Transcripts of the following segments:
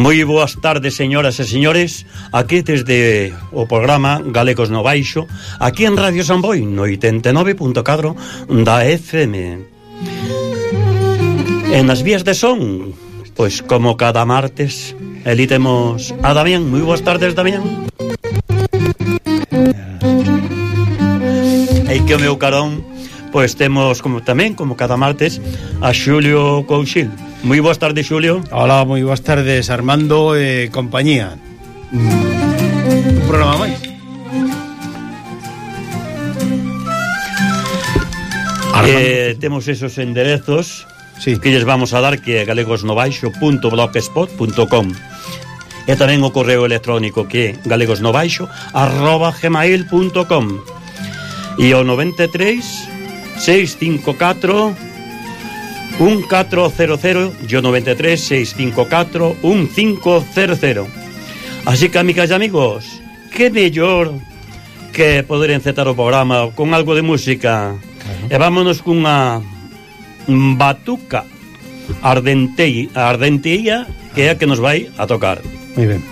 Moi boas tardes, señoras e señores. Aquí desde o programa Galegos no Baixo, aquí en Radio San Boi, no 89.4 da FM. En as vías de son, pois como cada martes, ali temos a Damián. Moi boas tardes, Damián. E que o meu carón, pois temos como tamén, como cada martes, a Xulio Couchil. Moi boas tardes, Xulio. Hola, moi boas tardes, Armando e compañía. Un programa máis. Temos esos enderezos, sí, que lles vamos a dar, que é galegosnobaixo.blogspot.com, e tamén o correo electrónico, que é galegosnobaixo@gmail.com, e o 93 654 1400 e o 93 654 1500. Así que, amigas e amigos, que mellor que poder encetar o programa con algo de música. E vámonos cunha batuca ardenteía, que é a que nos vai a tocar. Moi ben.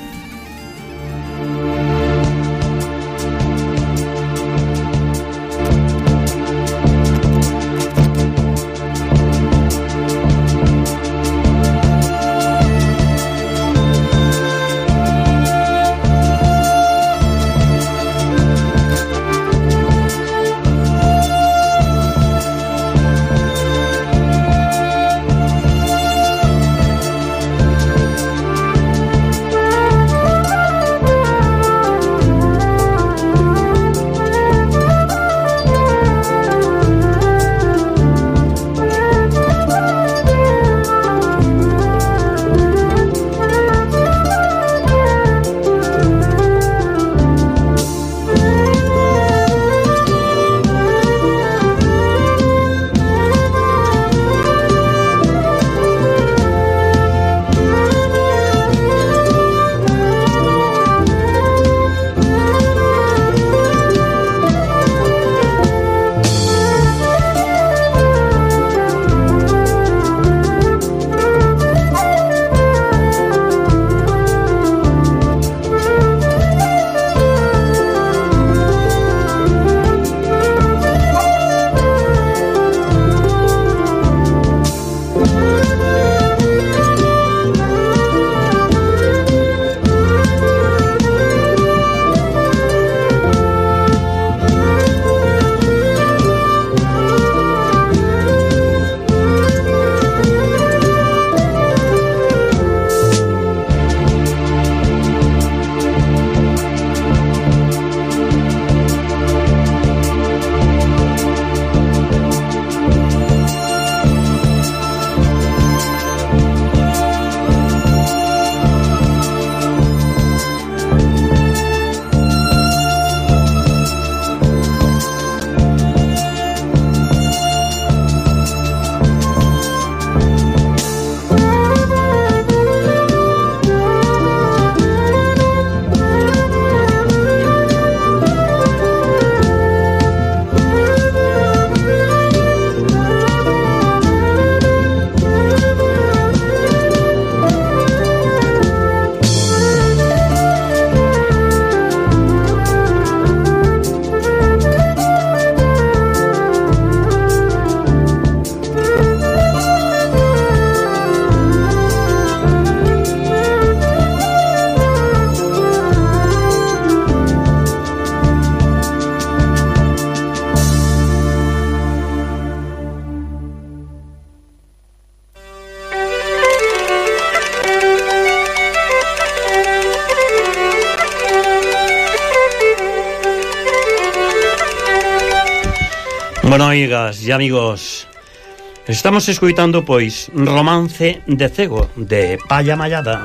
Bueno, amigas e amigos, estamos escoitando, pois, Romance de Cego, de Palla Mallada.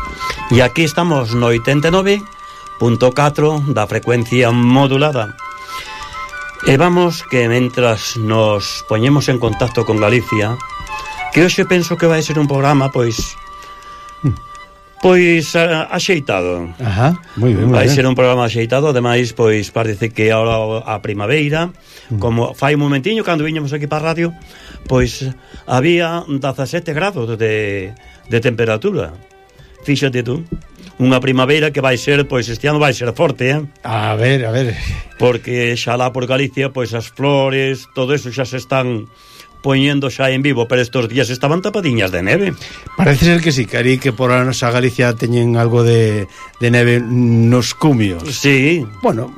E aquí estamos no 89.4 da frecuencia modulada. E vamos que, mentras nos poñemos en contacto con Galicia, que hoxe penso que vai ser un programa, pois axeitado. Ajá, moi ben, moi vai ben. ser un programa axeitado. Ademais, pois parece que ahora a primavera, como fai un momentiño cando viñamos aquí para a radio, pois había 17 grados de temperatura. fíxate tú, unha primavera que vai ser, pois este ano vai ser forte, A ver. porque xa lá por Galicia, pois as flores, todo eso xa se están poñendo xa en vivo, pero estos días estaban tapadiñas de neve. Parece ser que sí, Cari, que por a nosa Galicia teñen algo de neve nos cumios. Sí. Bueno,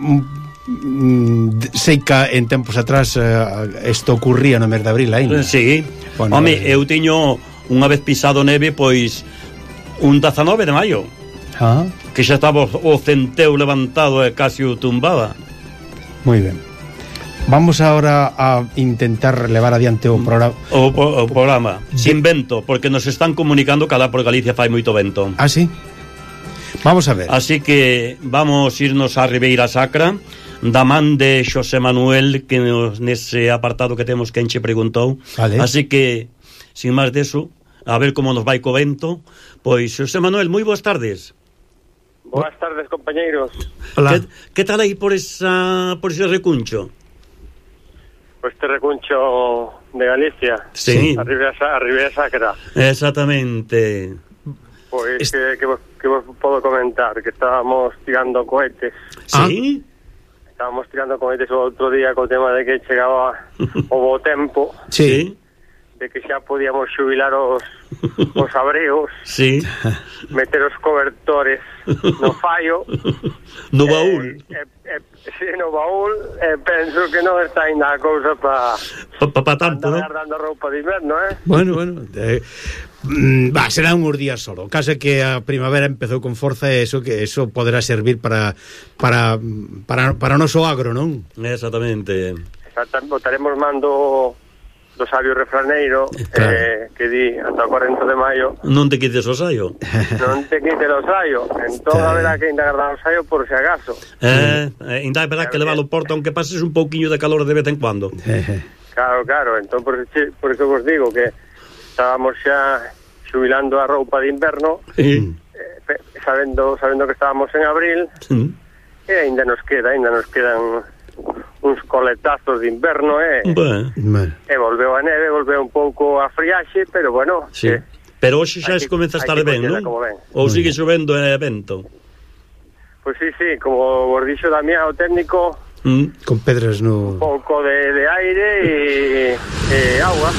sei que en tempos atrás isto ocurría no mes de abril ainda. Sí. Bueno, home, eu tiño unha vez pisado neve, pois un 19 de maio. Que xa estaba o centeo levantado e casi o tumbaba. Moi ben. Vamos ahora a intentar levar adiante o programa. O programa sin vento, porque nos están comunicando que alá por Galicia fai moito vento. Ah, sí? Vamos a ver. Así que vamos irnos a Ribeira Sacra, da man de Xosé Manuel, que nese apartado que temos que enche preguntou. Vale. Así que, sin máis deso, a ver como nos vai co vento. Pois, Xosé Manuel, moi boas tardes. Boas tardes, compañeiros. Hola. Que tal aí por ese recuncho? Pois este recuncho de Galicia. Sí. A Ribeira Sacra. Exactamente. Pois que vos podo comentar, que estábamos tirando cohetes. Sí? Estábamos tirando cohetes o outro día co tema de que chegaba o bo tempo, Sí. de que xa podíamos xubilar os abreos, Sí. meter os cobertores no fallo. No baúl. Sí, no baúl, penso que non está ainda a cousa para Pa tanto, andar ¿no? guardando roupa de inverno, Bueno, será uns días solo. Case que a primavera empezou con forza e eso poderá servir para o noso agro, non? Exactamente. Botaremos mando do sabio refraneiro, Claro. que di ata o 40 de maio Non te quites o saio. non te quite o saio, entón haberá que ainda guardar o saio por si acaso. Ainda é verdad que leva o porto, aunque pases un pouquiño de calor de vez en cuando. Claro, entón por eso vos digo que estábamos xa xubilando a roupa de inverno, sabendo que estábamos en abril, e ainda nos quedan uns coletazos de inverno, Bueno. e volveu a neve, volveu un pouco a friaxe, pero bueno, Sí. Pero hoxe xa se comeza a estar ben, non? Ou sigue chovendo e vento? Pois sí, como vos dixo Damián, o técnico, Con pedras no... un pouco de aire e agua.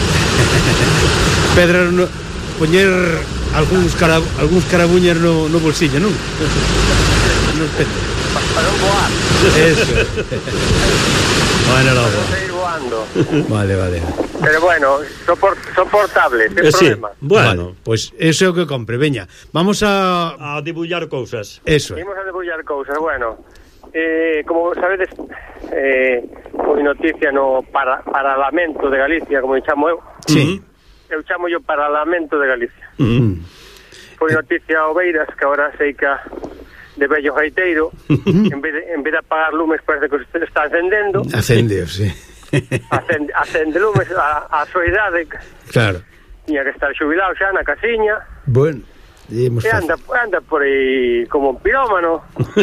Pedras no... Poñer algúns carabuñas no bolsillo, non? Nos pedras. Para non voar, Eso. Bueno, para non seguir voando. Vale. Pero bueno, soportable, sin Sí. problema. Bueno, Vale, pois eso é o que compre. Veña, vamos a... a debullar cousas. Eso. Imos a debullar cousas, bueno. Como sabedes, foi noticia no Parlamento de Galicia, como chamo eu. Sí. Eu chamo yo Parlamento de Galicia. Foi noticia a Obeiras, que agora sei que de vello gaiteiro, en vez de apagar lumes parece que se está encendendo. Acendeo, sí. Acende lumes a súa idade. Claro. Tiña que estar xubilado xa na casiña. Bueno, E anda por aí como un pirómano,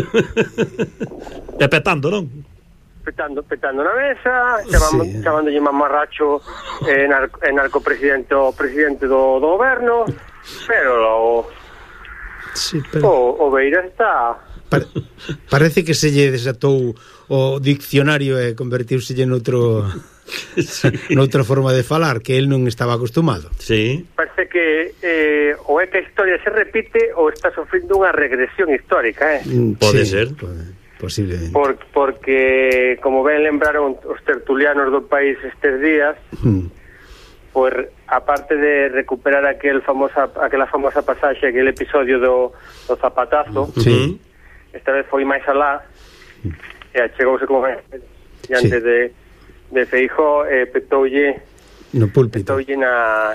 E petando, non? petando na mesa, Sí. chamándolle mamarracho narcopresidente o presidente do goberno, pero Sí, pero... o Beiras está... Parece que se lle desatou o diccionario e convertiuselle noutra forma de falar que el non estaba acostumado. Sí. Parece que ou é que a historia se repite ou está sofrindo unha regresión histórica, Pode Sí, ser. Posiblemente. porque como ben lembraron os tertulianos do país estes días, pues aparte de recuperar aquela famosa pasaxe, aquel episodio do zapatazo, Sí. esta vez foi máis alá, e achegouse como diante de Feijóo, petoulle No púlpito. na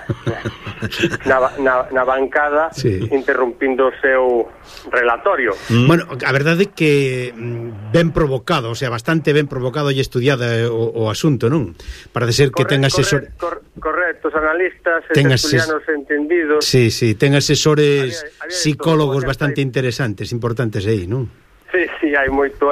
bancada, Sí. interrumpindo o seu relatorio. Bueno, a verdade é que ben provocado, o sea, bastante ben provocado e estudiada o asunto, non? Parece ser que ten asesores... Correctos analistas, Ten tertulianos entendidos. Sí, ten asesores Había psicólogos todo, bastante interesantes, importantes aí, non? Sí, hai moito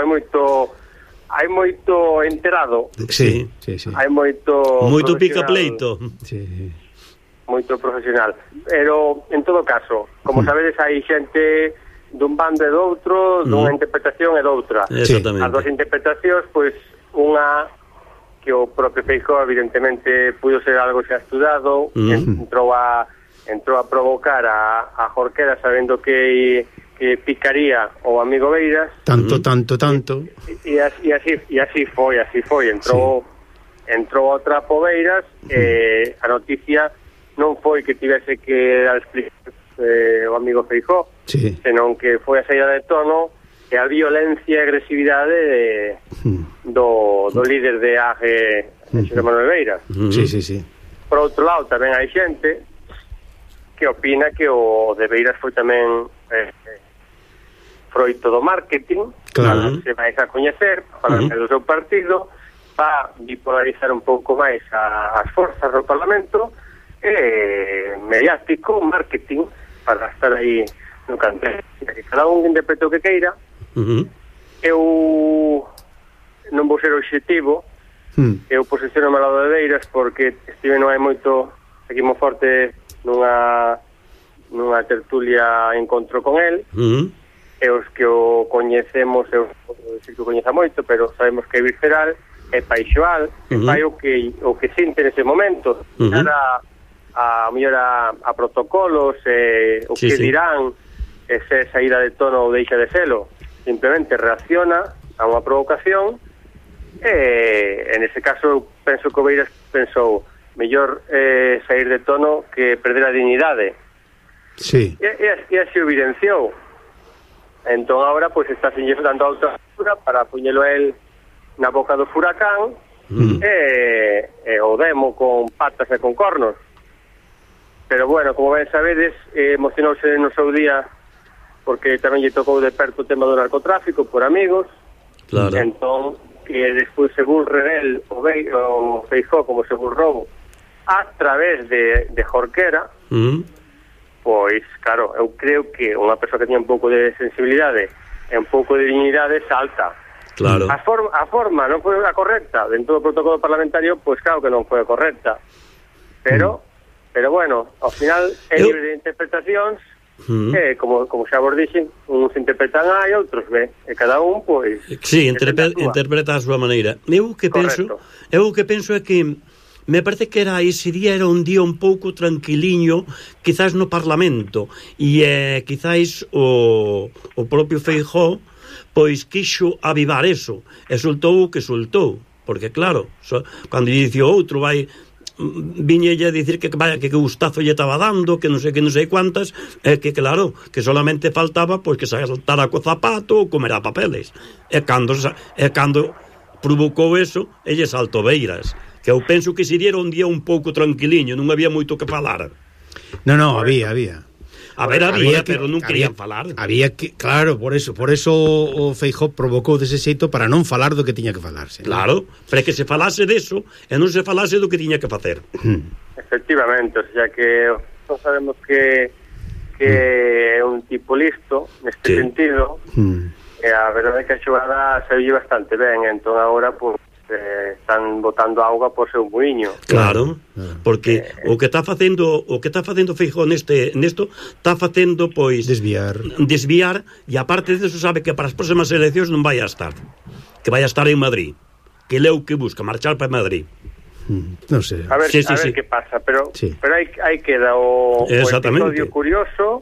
enterado. Sí. Hai moito Moito profesional. pica pleito. Sí. moito profesional. Pero, en todo caso, como sabedes, hai xente dun bando e do outro, dunha interpretación e doutra. Exactamente. As dos interpretacións, pois, unha que o propio Feijóo evidentemente pudo ser algo xa estudado, entrou a provocar a Jorquera sabendo que picaría o amigo Beiras. Tanto. E así foi. Entrou outra po Beiras, a noticia non foi que tivese que dar explicacións o amigo Feijóo, senón que foi a saída de tono e a violencia e agresividade do líder de AGE, Xosé Manuel Beiras. Sí. Por outro lado, tamén hai xente que opina que o de Beiras foi tamén froito do marketing, para se vais a coñecer, para ser do seu partido, para bipolarizar un pouco máis as forzas do Parlamento, mediático, marketing, para estar aí no cantel. Cada un interpreta o que queira. Eu non vou ser obxectivo, eu posiciono ao lado de Beiras porque estive non hai moito aquí mo forte nunha tertulia encontro con el, e os que o coñecemos, eu sei que o coñeza moito, pero sabemos que é visceral, é paixoal, e fai o que sinte nese momento, a mellor a protocolos, o que dirán, se saída de tono ou deixa de selo. Simplemente reacciona a unha provocación e nese caso penso que o Beiras pensou mellor sair de tono que perder a dignidade. E así o evidenciou. Entón agora pois está dando a outra altura para poñelo a él na boca do furacán e o demo con patas e con cornos. Pero bueno, como ben sabedes, emocionouse no seu día porque tamén lle tocou de perto o tema do narcotráfico por amigos. Claro. Entón, que despois se burre el o Feijóo como se burrou a través de Jorquera, pois, claro, eu creo que unha persoa que tiña un pouco de sensibilidade e un pouco de dignidade salta. Claro. A forma non foi a correcta dentro do protocolo parlamentario, pois claro que non foi a correcta. Pero bueno, ao final é libre de interpretacións. Como xa vos dixen, uns interpretan A e outros B, e cada un, pois... Sí, interpreta a súa maneira. Eu que penso é que me parece que ese día era un día un pouco tranquiliño, quizás no Parlamento, e quizás o propio Feijóo pois quixo avivar eso, e soltou o que soltou, porque claro, cando lle dice o outro viñelle a dicir que vaya, que gustazo lle estaba dando, que non sei cuántas, que claro, que solamente faltaba pois que saltara co zapato ou comera papeles. E cando provocou eso, elle saltou Beiras, que eu penso que sería un día un pouco tranquiliño, non había moito que falar. No, había. Había, pero non querían falar. Había que, claro, por eso o Feijóo provocou dese xeito para non falar do que tiña que falarse. Claro, para que se falase deso e non se falase do que tiña que facer. Efectivamente, o sea que non sabemos que é un tipo listo neste sentido, e a verdade é que a xogada se oye bastante ben, entón agora pues, están botando auga por seu muiño. Claro, porque o que está facendo Feijóo nesto está facendo pois desviar, e aparte disso sabe que para as próximas eleccións non vai a estar, que vai a estar en Madrid, que leu que busca marchar para Madrid. Non sei. A ver que pasa, pero aí queda o episodio curioso.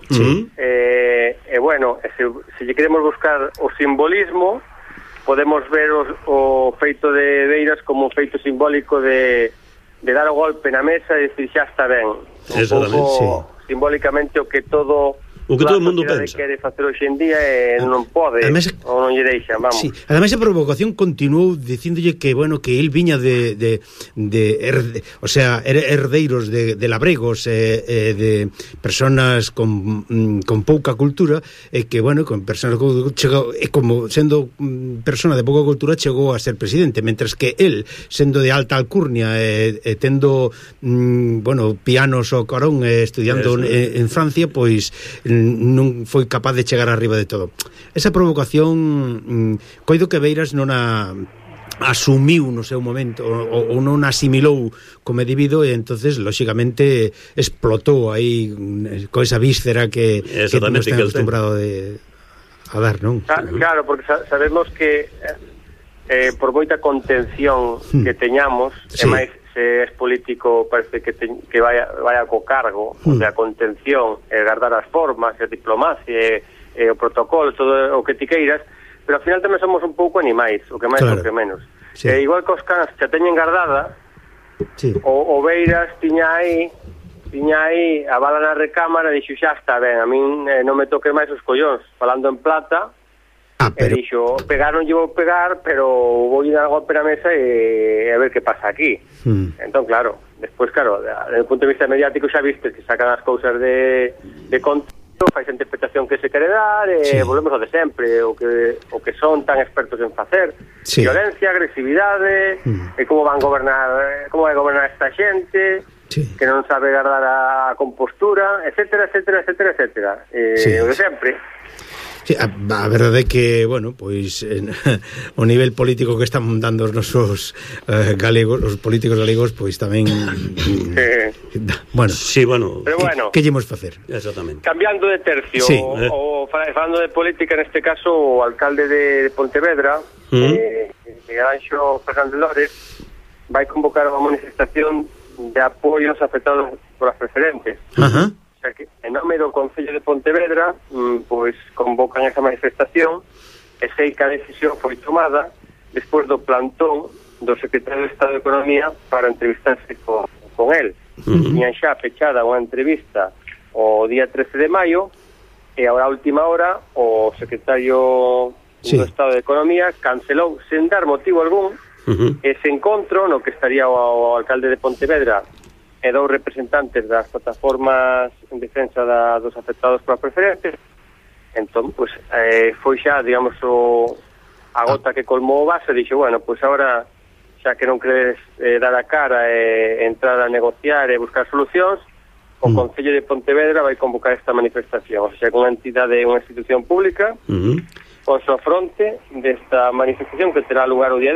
Bueno, se lle queremos buscar o simbolismo, podemos ver o feito de Beiras como un feito simbólico de dar o golpe na mesa e dicir xa está ben. Un pouco simbólicamente o que todo o mundo pensa. Quere facer hoxe en día e non pode, ou non lle deixan, vamos. Sí. Ademais a provocación continuou dicíndolle que, bueno, que el viña o sea, herdeiros de labregos de personas con pouca cultura, e que, bueno, con personas chegou, como sendo persona de pouca cultura chegou a ser presidente, mentres que el, sendo de alta alcurnia tendo bueno, pianos ao carón estudiando en Francia, pois non foi capaz de chegar arriba de todo. Esa provocación coido que Beiras non a asumiu no seu momento ou non asimilou como é debido, e entonces lóxicamente explotou aí con esa víscera que nos ten acostumbrado a dar, non? Claro, porque sabemos que por moita contención que teñamos, e máis se es político, parece que vaya co cargo de a contención, guardar as formas, a diplomacia, o protocolo, todo o que ti queiras, pero ao final tamén somos un pouco animais, o que máis o que menos. Igual que os cans xa teñen guardada, o Beiras tiña aí a bala na recámara e dixo, xa está ben, a min non me toque máis os collóns, falando en plata. Pero... E dixo, non lle vou pegar, pero vou dar golpe na mesa e a ver que pasa aquí. Entón, claro, despois, claro, desde o punto de vista mediático xa viste que sacan as cousas de contexto, fai a interpretación que se quere dar, e volvemos ao de sempre, o que son tan expertos en facer, violencia, agresividade, e como vai gobernar esta xente, que non sabe guardar a compostura, etcétera, etcétera, etcétera, etcétera. O de sempre. Sí, a verdade é que, bueno, pois o nivel político que están dando os nosos galegos, os políticos galegos, pois tamén bueno, pero bueno, que llemos facer? Exactamente. Cambiando de tercio, o falando de política, neste caso o alcalde de Pontevedra, Miguel Anxo Fernández Lores, vai convocar unha manifestación de apoio aos afectados por as preferentes. O sea que, en nome do Concello de Pontevedra, pois convocan esa manifestación, e sei que a decisión foi tomada despois do plantón do secretario de Estado de Economía para entrevistarse con el. Tiñan xa pechada unha entrevista o día 13 de maio, e a última hora o secretario do Estado de Economía cancelou sen dar motivo algún ese encontro no que estaría o alcalde de Pontevedra e dous representantes das plataformas en defensa dos afectados por preferentes. Entón, pues, foi xa, digamos, a gota que colmou o vaso, e dixo, bueno, pues agora, xa que non queres dar a cara e entrar a negociar e buscar solucións, o Concello de Pontevedra vai convocar esta manifestación, o sea, con unha entidade, unha institución pública, con súa fronte desta manifestación que terá lugar o día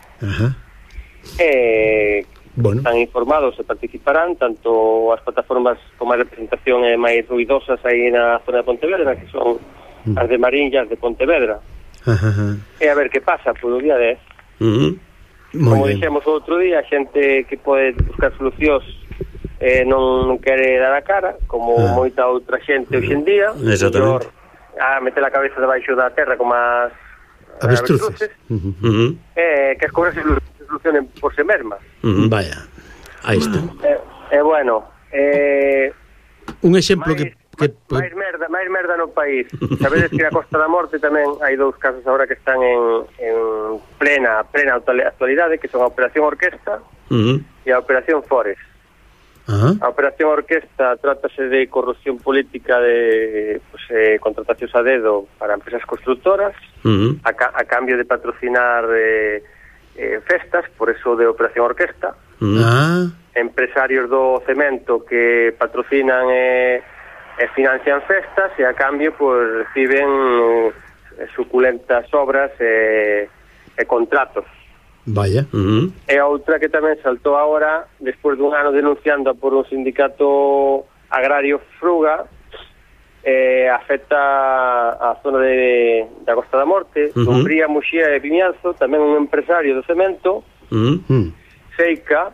10, bueno, están informados e participarán tanto as plataformas como a representación máis ruidosas aí na zona de Pontevedra, que son as de Marín e as de Pontevedra. E a ver que pasa por o día 10. Como dixemos o outro día, a xente que pode buscar solucións non quere dar a cara, como moita outra xente hoxe en día, mellor a meter a cabeza debaixo da terra como as avestruces, que as cousas solucionen por se mesmas. Vaya, aí está. Bueno, un exemplo máis merda no país. Sabedes que na Costa da Morte tamén hai dous casos agora que están en plena actualidade, que son a Operación Orquesta e a Operación Fores. A Operación Orquesta trátase de corrupción política de contratacións a dedo para empresas constructoras a cambio de patrocinar festas, por eso de Operación Orquesta. Empresarios do cemento que patrocinan e financian festas, e a cambio pues reciben suculentas obras e contratos. Vaya. E outra que tamén saltou agora, despois dun ano denunciando por un sindicato agrario Fruga, afecta a zona da Costa da Morte, Dumbría, Muxía e Vimianzo, tamén un empresario do cemento, Seica,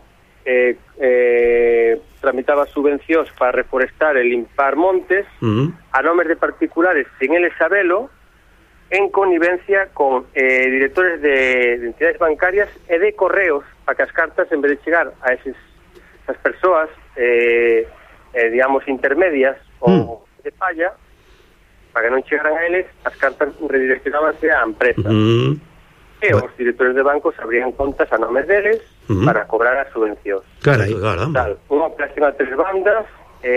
tramitaba subvencións para reforestar e limpar montes a nomes de particulares sen ele sabelo, en connivencia con directores de entidades bancarias e de correos, para que as cartas, en vez de chegar a esas persoas digamos intermedias ou de falla, para que non chegaran a eles, as cartas redireccionábanse á empresa, e os directores de bancos abrían contas a nomes deles para cobrar as subvencións. Carai, caramba. Unha operación a tres bandas,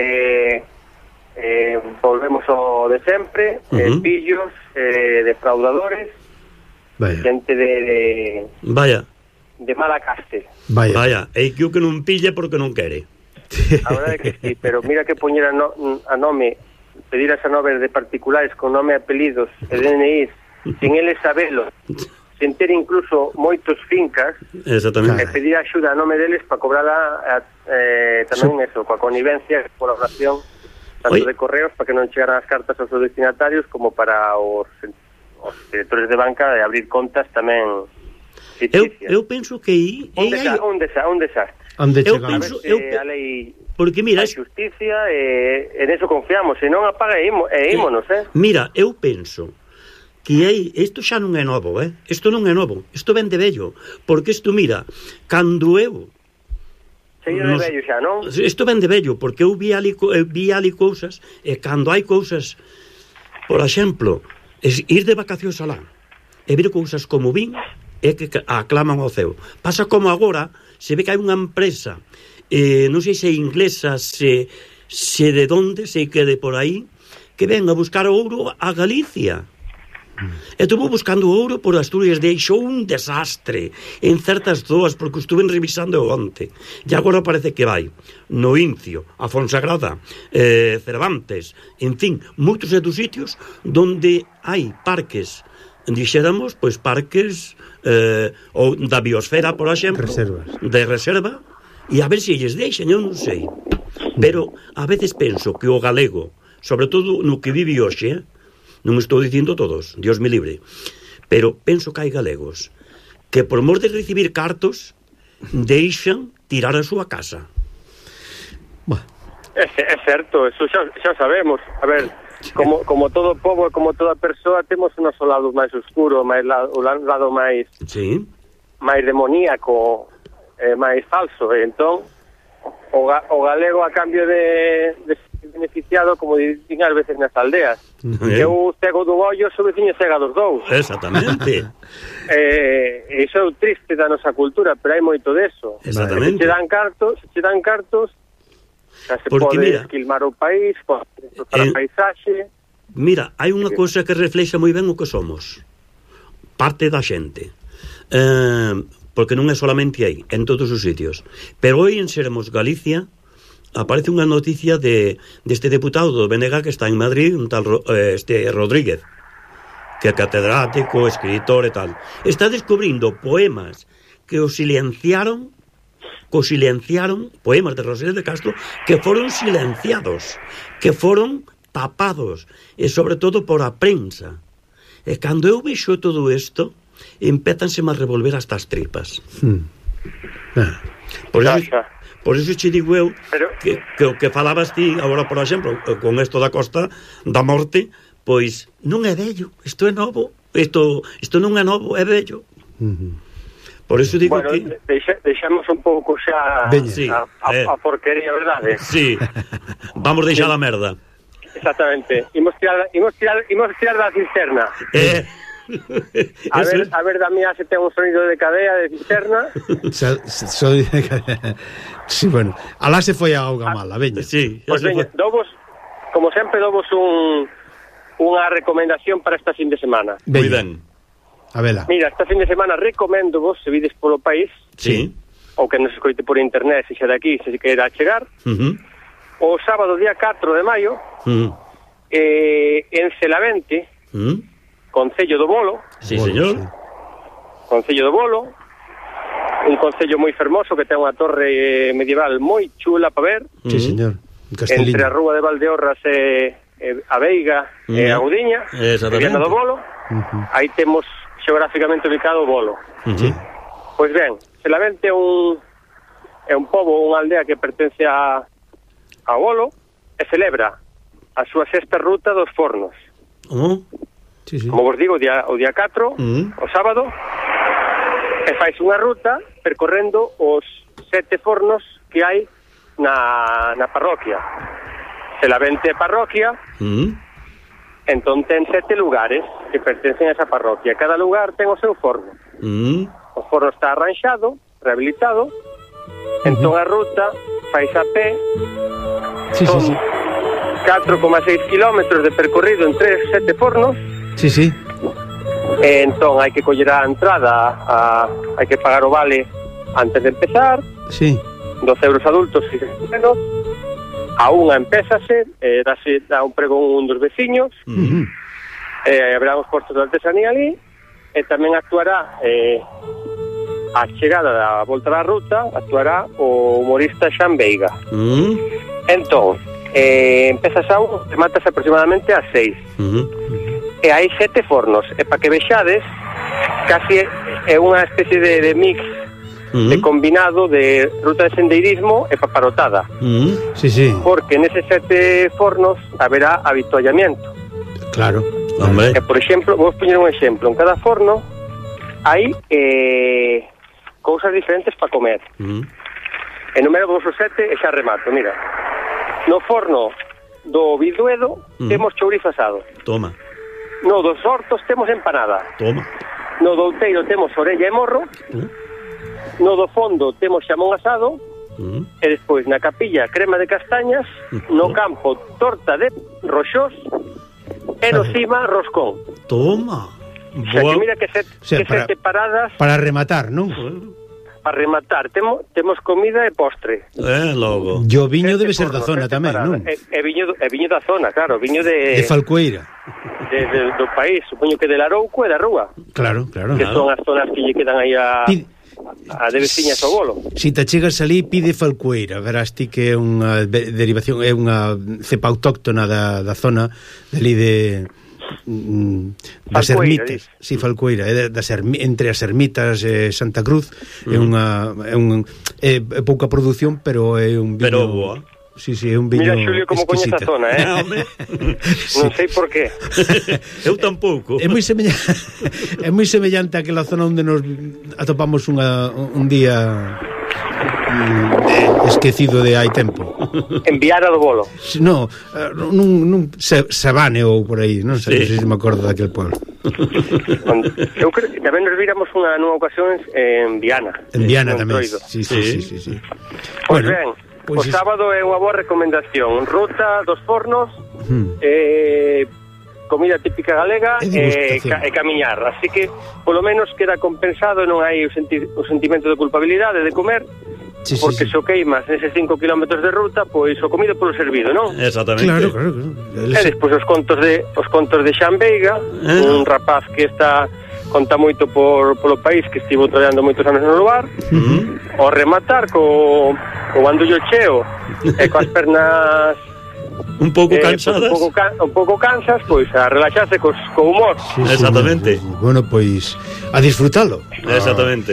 volvemos ao de sempre, pillos, defraudadores, xente de mala caste. Vaya, e que o que non pille porque non quere. A verdade é que sí, pero mira que poñer a nome, pedir as nomes de particulares con nome, apelidos e DNIs, sin eles sabelo, sen ter incluso moitos fincas, exactamente, pedir axuda a nome deles para cobrala tamén eso, coa connivencia e colaboración tanto de correos para que non chegaran as cartas aos seus destinatarios como para os directores de banca de abrir contas tamén ficticias. Eu penso que un desastre. Eu penso, a lei, porque mira, a justicia en eso confiamos, se non apaga ímonos, Mira, eu penso que isto xa non é novo, isto non é novo, isto ven de vello, porque isto, mira, cando eu de vello xa, non? Isto ven de vello, porque eu vi ali cousas, e cando hai cousas, por exemplo, ir de vacacións alá, e ver cousas como vin, é que aclaman ao ceo. Pasa como agora, se ve que hai unha empresa, non sei se é inglesa, se de onde, se que de por aí, que ven a buscar ouro a Galicia. Estuvo buscando ouro por Asturias, deixou un desastre en certas zoas, porque estuve revisando onte, e agora parece que vai no Incio, a Fonsagrada, Cervantes, en fin, moitos dos sitios donde hai parques, dixéramos, pois parques ou da biosfera, por exemplo, de reserva, e a ver se lles deixan, eu non sei, pero a veces penso que o galego, sobre todo no que vive hoxe, non estou dicindo todos, Dios me libre, pero penso que hai galegos que por mor de recibir cartos deixan tirar a súa casa. É certo, eso xa sabemos. A ver, como todo pobo e como toda persoa temos o noso lado máis oscuro, o lado máis demoníaco, máis falso, e entón o galego a cambio de beneficiado, como dicen ás veces nas aldeas. Eu cego dun ollo, o veciño cega dos dous. Exactamente. Iso é o triste da nosa cultura, pero hai moito deso. Exactamente. Se che dan cartos, xa se pode esquilmar o país, pode destroçar a paisaxe. Mira, hai unha cousa que reflexa moi ben o que somos. Parte da xente. Porque non é solamente aí, en todos os sitios. Pero hoy en Seremos Galicia aparece unha noticia deste deputado do BNG que está en Madrid, un tal Rodríguez, que é catedrático, escritor e tal. Está descubrindo poemas que o silenciaron, poemas de Rosalía de Castro, que foron silenciados, que foron tapados, e sobre todo por a prensa. E cando eu vexo todo isto, empézanse a revolver hasta as tripas. Por iso che digo eu que o que falabas ti agora, por exemplo, con isto da Costa da Morte, pois non é vello, isto é novo, isto non é novo, é vello. Por iso digo que deixamos un pouco xa a porquería, verdade? Sí, vamos deixar a merda. Exactamente, imos tirar da cisterna. A ver, Damián, se ten un sonido de cadea de cisterna. Sonido de cadea. Sí, bueno, alá se foi a auga mala, veña. Sí, pues veña, dovos, como sempre, dovos unha recomendación para esta fin de semana. Moi ben. A vela. Mira, esta fin de semana recomendo vos, se vides polo país, ou que nos escoite por internet, se xa de aquí, se queira chegar, o sábado, día 4 de maio, en Celavente, Concello do Bolo. Sí, señor. Concello do Bolo, un concello moi fermoso que ten unha torre medieval moi chula para ver. Sí, señor. Entre a Rúa de Valdeorras e a Veiga e a Gudiña, Viana do Bolo. Aí temos xeográficamente ubicado o Bolo. Pois ben, Celavente é un pobo, unha aldea que pertence a Bolo e celebra a súa sexta ruta dos fornos. Como vos digo, o día 4, o sábado, e fais unha ruta percorrendo os 7 fornos que hai na parroquia. Celavente parroquia, entón ten 7 lugares que pertencen a esa parroquia. Cada lugar ten o seu forno. O forno está arranxado, rehabilitado, entón a ruta fais a pé, son 4,6 kilómetros de percorrido entre 7 fornos. Sí. Entón hai que coller a entrada, hai que pagar o vale antes de empezar. Sí. 12 euros adultos e menos. A unha empézase, dá un pregón un dos veciños. Haberá uns postos de artesanía ali. E tamén actuará a chegada da volta da ruta, actuará o humorista Xan Veiga. Entón, empezas a 1, rematas aproximadamente a 6. E hai 7 fornos. E para que vexades, casi é unha especie de mix de combinado de ruta de sendeirismo e paparotada. Sí, sí. Porque neses 7 fornos haberá avituallamiento. Claro. Hombre. E, por exemplo, vou poñer un exemplo. En cada forno hai cousas diferentes para comer. Enumero vos os 7 e xa remato. Mira, no forno do Biduedo temos chourizo asado. Toma. No dos Hortos temos empanada. Toma. No do Outeiro temos orella e morro. No do Fondo temos xamón asado. E despois na Capilla crema de castañas. No Campo torta de roxós. E no cima roscón. Toma. O sea, que mira que sete paradas para rematar, non? Para rematar, temos comida e postre. Logo. E o viño debe ser da zona tamén, non? E viño da zona, claro, viño de Falcoeira. Do país, supoño que de Larouco e da Rúa. Claro. Que son as zonas que lle quedan aí a de veciñas ao bolo. Si te chegas ali, pide Falcoeira. Verás ti que é unha derivación, é unha cepa autóctona da zona dali das ermitas. Si, Falcoeira, entre as ermitas e Santa Cruz. É pouca produción, pero é un viño. Pero boa. Sí, é un viño. Mira, Xulio, como coñece a zona, Non sei por qué. Eu tampouco. É moi semellante a aquela zona onde nos atopamos un día esquecido de hai tempo. En Viara do Bolo. Non Sabane ou por aí, non sei se me acordo daquel pueblo. Eu creo que tamén nos viramos nunha ocasión en Viana. En Viana tamén. Sí. Pois ben, o sábado é unha boa recomendación. Ruta dos fornos, comida típica galega e camiñar. Así que, polo menos, queda compensado, non hai o sentimento de culpabilidade de comer, porque se o queimas neses 5 kilómetros de ruta, pois o comido polo servido, non? Exactamente. Claro. E despois os contos de Xan Veiga, un rapaz que conta moito polo país, que estivo traballando moitos anos no lugar. O rematar co bandullo cheo e coas pernas un pouco cansadas, un pouco cansas, pois a relaxarse co humor. Exactamente. Bueno, pois a disfrutalo. Exactamente.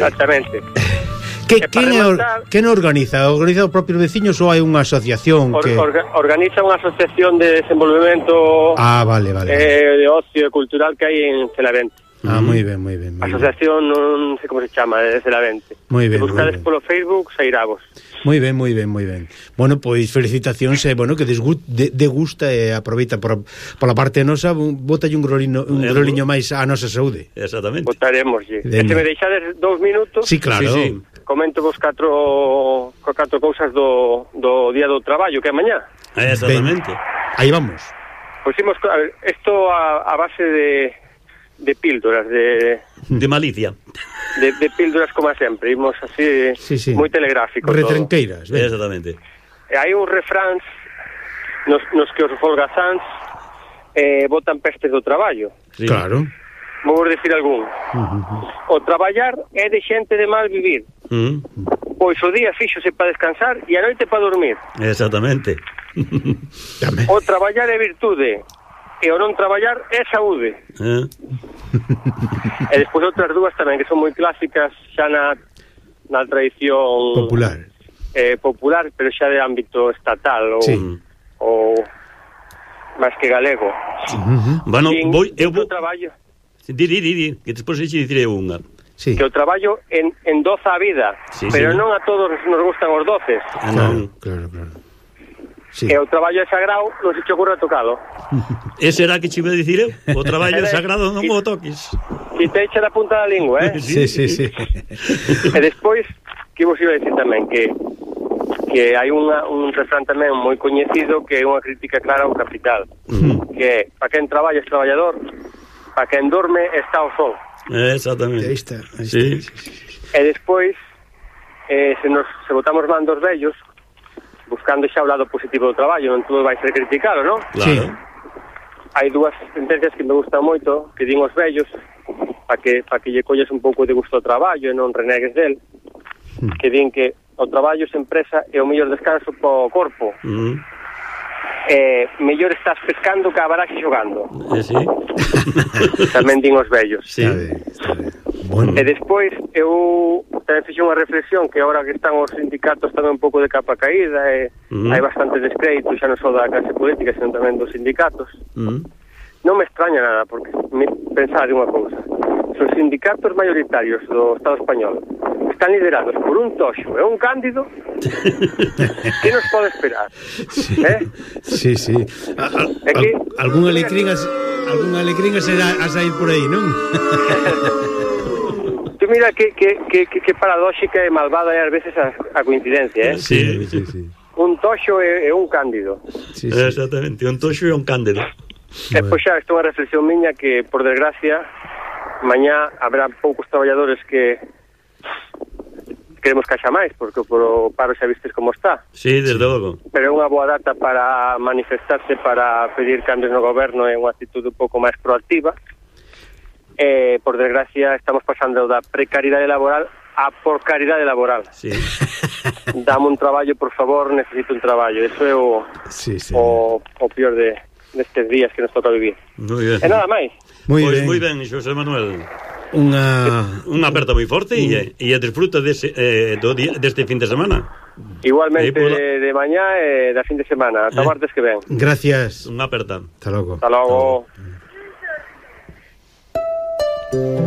Quen organiza? Organiza os propios veciños ou hai unha asociación que organiza unha asociación de desenvolvemento vale. De ocio e cultural que hai en Celavente. Moi ben. Asociación, non sei como se chama, de Celavente. Moi ben. Buscades polo Facebook, sairávos. Moi ben. Bueno, pois felicitacións e que degusta e aproveita pola parte nosa, botalle un groliño máis á nosa saúde. Exactamente. Botaremoslle. E se me deixades 2 minutos. Sí, claro. Sí. Comento vos 4 cousas do día do traballo que é mañá. Exactamente. Aí vamos. Pois imos, a ver, isto a base de píldoras de malicia. De píldoras como sempre, imos así moi telegráfico. Retranqueiras, ben. Exactamente. E hai uns refráns nos que os folgazáns botan pestes do traballo. Sí. Claro. Vou dicir algún. O traballar é de xente de mal vivir. Pois o día fíxose para descansar e a noite para dormir. Exactamente. O traballar é virtude e o non traballar é saúde. E despois outras dúas tamén que son moi clásicas xa na tradición popular, pero xa de ámbito estatal ou máis que galego. Bueno, eu vou traballo. Di, que despois xe dicirei unha. Que o traballo endoza a vida, pero non a todos nos gustan os doces. Claro. Sí. E o traballo é sagrado, non se che ocurra tocalo. Ese era que che iba a dicir eu. O traballo é sagrado, non o toques. Que te echa da punta da lingua, Sí. E despois, que vos iba a dicir tamén, que hai un refrán tamén moi coñecido que é unha crítica clara ao capital, que é, para quen traballa é traballador, para quen dorme está o sol. Exactamente. Aí está. Sí. E despois, se botamos man dos vellos, buscando xa o lado positivo do traballo, non todo vai ser criticado, non? Claro. Hai dúas sentencias que me gustan moito, que din os vellos, para que lle colles un pouco de gusto ao traballo e non renegues del, que din que o traballo sen presa é o mellor descanso para o corpo. Mellor estás pescando que a baraxe xogando. Sí. Tamén din os vellos. Sí. Está ben. Bueno. E despois eu tamén fixo unha reflexión que agora que están os sindicatos tamén un pouco de capa caída e hai bastante descrédito xa non só da clase política, senón tamén dos sindicatos. Non me extraña nada, porque pensar unha cousa, os sindicatos mayoritarios do Estado español están liderados por un toxo e un cándido. Que nos pode esperar? Sí. Sí. Algún alecrín a sair por aí, non? Tú mira que paradóxica e malvada é ás veces a coincidencia, Sí. Un toxo e un cándido. Sí. Exactamente, un toxo e un cándido. E pois xa, isto é unha reflexión miña que, por desgracia, mañá habrá poucos traballadores que queremos que haxa máis, porque por o paro xa vistes como está. Sí, desde logo. Pero é unha boa data para manifestarse, para pedir cambios no goberno e unha actitude un pouco máis proactiva. Por desgracia, estamos pasando da precariedade laboral a porcaridade laboral. Sí. Dame un traballo, por favor, necesito un traballo. Eso é o peor destes días que nos toca vivir. Muy bien. E nada máis. Pois moi ben, Xosé Manuel. Unha aperta moi forte e desfruta deste fin de semana. Igualmente de mañá e da fin de semana. Ata martes que ven. Gracias. Unha aperta. Hasta logo. Hasta logo.